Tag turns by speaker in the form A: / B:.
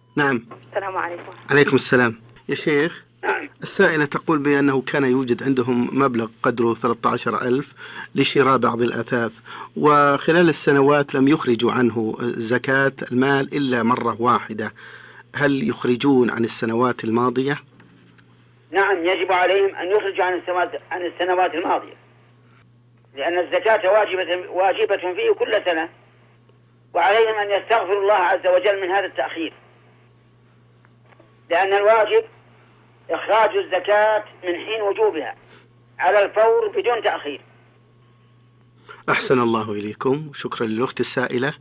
A: نعم.
B: السلام عليكم.
A: عليكم السلام. يا شيخ،
C: نعم.
A: السائلة تقول بأنه كان يوجد عندهم مبلغ قدره 13,000 لشراء بعض الأثاث، وخلال السنوات لم يخرجوا عنه زكاة المال إلا مرة واحدة. هل يخرجون عن السنوات الماضية؟
C: نعم، يجب عليهم أن يخرجوا عن السنوات الماضية، لأن الزكاة واجبة فيه كل سنة، وعليهم أن يستغفروا الله عز وجل من هذا التأخير، لأن الواجب إخراج الزكاة من حين وجوبها على الفور بدون تأخير.
A: أحسن الله إليكم، شكرا للأخت السائلة.